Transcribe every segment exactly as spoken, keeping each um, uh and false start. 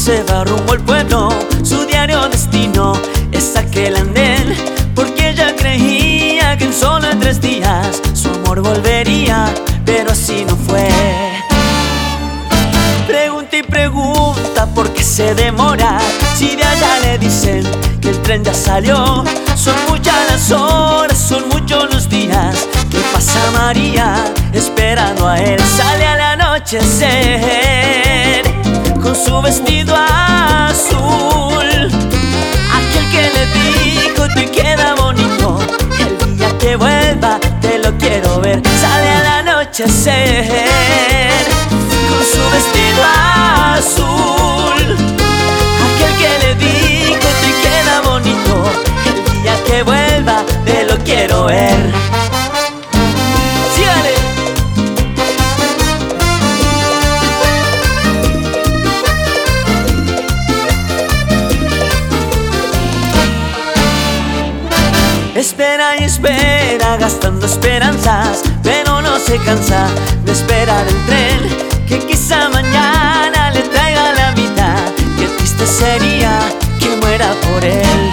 se va rumbo al pueblo, su diario destino es aquel andén, porque ella creía que en solo tres días su amor volvería, pero así no fue. Pregunta y pregunta por qué se demora, si de allá le dicen que el tren ya salió. Son muchas las horas, son muchos los días que pasa María esperando a él. Sale al anochecer con su vestido azul, aquel que le dijo te queda bonito, el día que vuelva te lo quiero ver. Sale al anochecer con su vestido azul, aquel que le dijo te queda bonito, el día que vuelva te lo quiero ver. ¡Sígale! Espera y espera gastando esperanzas, pero no se cansa de esperar el tren que quizá mañana le traiga la vida. Qué triste sería que muera por él.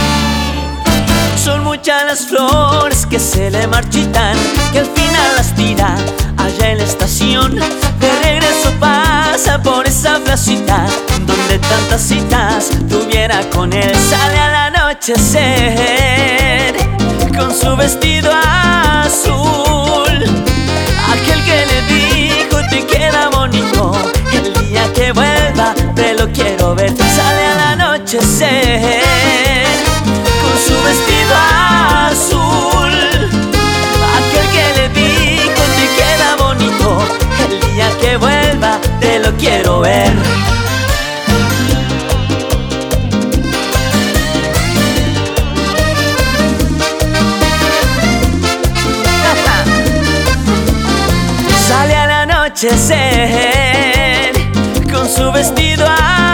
Son muchas las flores que se le marchitan, que al final las tira allá en la estación. De regreso pasa por esa placita donde tantas citas tuviera con él. Sale al anochecer con su vestido azul, aquel que le dijo te queda bonito, el día que vuelva te lo quiero ver. Sale al anochecer con su vestido azul, aquel que le dijo te queda bonito, el día que vuelva te lo quiero ver. Sale al anochecer con su vestido azul,